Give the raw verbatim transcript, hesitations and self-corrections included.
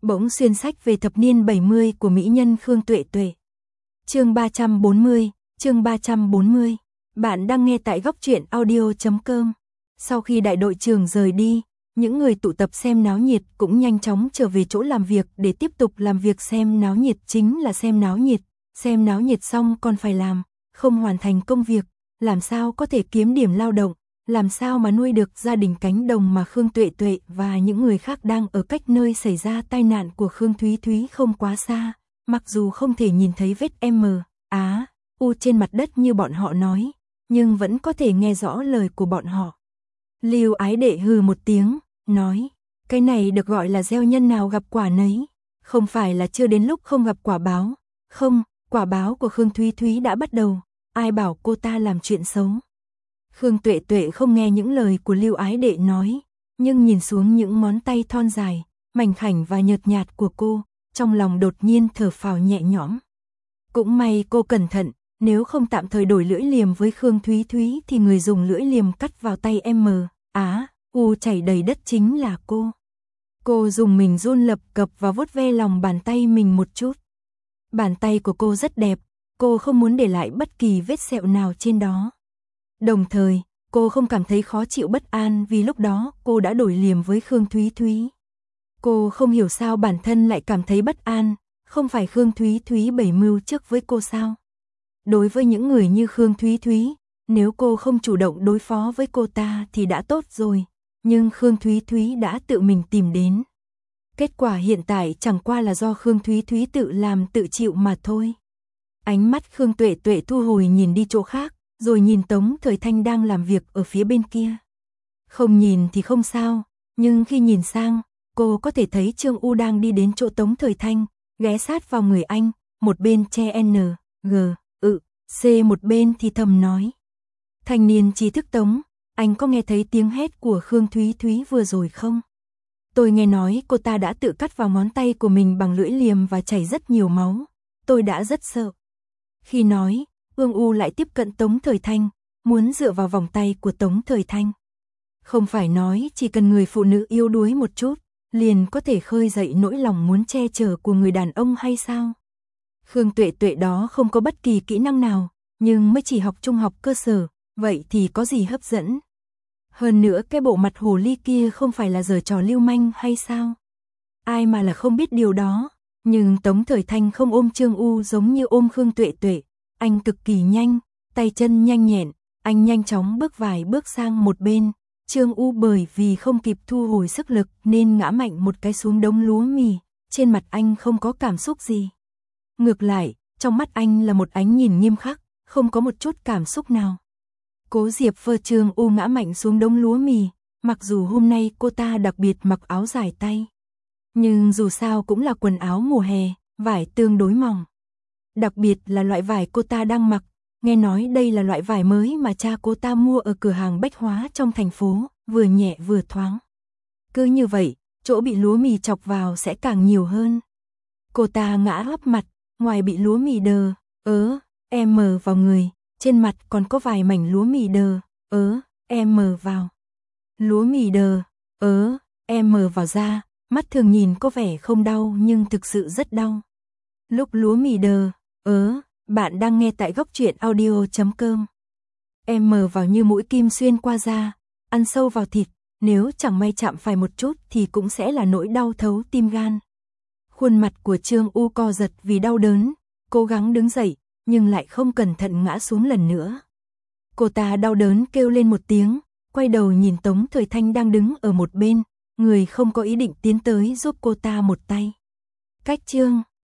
Bỗng xuyên sách về thập niên bảy mươi của mỹ nhân Khương Tuệ Tuệ. Chương ba trăm bốn mươi, chương ba trăm bốn mươi. Bạn đang nghe tại góc truyện audio chấm com. Sau khi đại đội trưởng rời đi, những người tụ tập xem náo nhiệt cũng nhanh chóng trở về chỗ làm việc để tiếp tục làm việc. Xem náo nhiệt chính là xem náo nhiệt, xem náo nhiệt xong còn phải làm, không hoàn thành công việc, làm sao có thể kiếm điểm lao động, làm sao mà nuôi được gia đình cánh đồng mà Khương Tuệ Tuệ và những người khác đang ở cách nơi xảy ra tai nạn của Khương Thúy Thúy không quá xa, mặc dù không thể nhìn thấy vết M, Á, U trên mặt đất như bọn họ nói, nhưng vẫn có thể nghe rõ lời của bọn họ. Lưu Ái Đệ hừ một tiếng, nói, cái này được gọi là gieo nhân nào gặp quả nấy, không phải là chưa đến lúc không gặp quả báo, không, quả báo của Khương Thúy Thúy đã bắt đầu, ai bảo cô ta làm chuyện xấu. Khương Tuệ Tuệ không nghe những lời của Lưu Ái Đệ nói, nhưng nhìn xuống những ngón tay thon dài, mảnh khảnh và nhợt nhạt của cô, trong lòng đột nhiên thở phào nhẹ nhõm. Cũng may cô cẩn thận, nếu không tạm thời đổi lưỡi liềm với Khương Thúy Thúy thì người dùng lưỡi liềm cắt vào tay M, Á, U chảy đầy đất chính là cô. Cô dùng mình run lập cập và vuốt ve lòng bàn tay mình một chút. Bàn tay của cô rất đẹp, cô không muốn để lại bất kỳ vết sẹo nào trên đó. Đồng thời, cô không cảm thấy khó chịu bất an vì lúc đó cô đã đổi liềm với Khương Thúy Thúy. Cô không hiểu sao bản thân lại cảm thấy bất an, không phải Khương Thúy Thúy bày mưu trước với cô sao? Đối với những người như Khương Thúy Thúy, nếu cô không chủ động đối phó với cô ta thì đã tốt rồi, nhưng Khương Thúy Thúy đã tự mình tìm đến. Kết quả hiện tại chẳng qua là do Khương Thúy Thúy tự làm tự chịu mà thôi. Ánh mắt Khương Tuệ Tuệ thu hồi nhìn đi chỗ khác, rồi nhìn Tống Thời Thanh đang làm việc ở phía bên kia. Không nhìn thì không sao, nhưng khi nhìn sang, cô có thể thấy Trương U đang đi đến chỗ Tống Thời Thanh, ghé sát vào người anh, một bên che N, G, ự, C một bên thì thầm nói. Thanh niên trí thức Tống, anh có nghe thấy tiếng hét của Khương Thúy Thúy vừa rồi không? Tôi nghe nói cô ta đã tự cắt vào ngón tay của mình bằng lưỡi liềm và chảy rất nhiều máu. Tôi đã rất sợ. Khi nói, Ương U lại tiếp cận Tống Thời Thanh, muốn dựa vào vòng tay của Tống Thời Thanh. Không phải nói chỉ cần người phụ nữ yếu đuối một chút, liền có thể khơi dậy nỗi lòng muốn che chở của người đàn ông hay sao? Khương Tuệ Tuệ đó không có bất kỳ kỹ năng nào, nhưng mới chỉ học trung học cơ sở, vậy thì có gì hấp dẫn? Hơn nữa cái bộ mặt hồ ly kia không phải là giở trò lưu manh hay sao? Ai mà là không biết điều đó, nhưng Tống Thời Thanh không ôm Trương U giống như ôm Khương Tuệ Tuệ. Anh cực kỳ nhanh, tay chân nhanh nhẹn, anh nhanh chóng bước vài bước sang một bên. Trương U bởi vì không kịp thu hồi sức lực nên ngã mạnh một cái xuống đống lúa mì, trên mặt anh không có cảm xúc gì. Ngược lại, trong mắt anh là một ánh nhìn nghiêm khắc, không có một chút cảm xúc nào. Cố Diệp vơ Trương U ngã mạnh xuống đống lúa mì, mặc dù hôm nay cô ta đặc biệt mặc áo dài tay. Nhưng dù sao cũng là quần áo mùa hè, vải tương đối mỏng. Đặc biệt là loại vải cô ta đang mặc, nghe nói đây là loại vải mới mà cha cô ta mua ở cửa hàng bách hóa trong thành phố, vừa nhẹ vừa thoáng. Cứ như vậy, chỗ bị lúa mì chọc vào sẽ càng nhiều hơn. Cô ta ngã ấp mặt, ngoài bị lúa mì đờ, ớ, em mờ vào người, trên mặt còn có vài mảnh lúa mì đờ, ớ, em mờ vào. Lúa mì đờ, ớ, em mờ vào da, mắt thường nhìn có vẻ không đau nhưng thực sự rất đau. Lúc lúa mì đờ, ớ, bạn đang nghe tại góc truyện audio chấm com. Em mờ vào như mũi kim xuyên qua da, ăn sâu vào thịt, nếu chẳng may chạm phải một chút thì cũng sẽ là nỗi đau thấu tim gan. Khuôn mặt của Trương U co giật vì đau đớn, cố gắng đứng dậy, nhưng lại không cẩn thận ngã xuống lần nữa. Cô ta đau đớn kêu lên một tiếng, quay đầu nhìn Tống Thời Thanh đang đứng ở một bên, người không có ý định tiến tới giúp cô ta một tay. Cách chương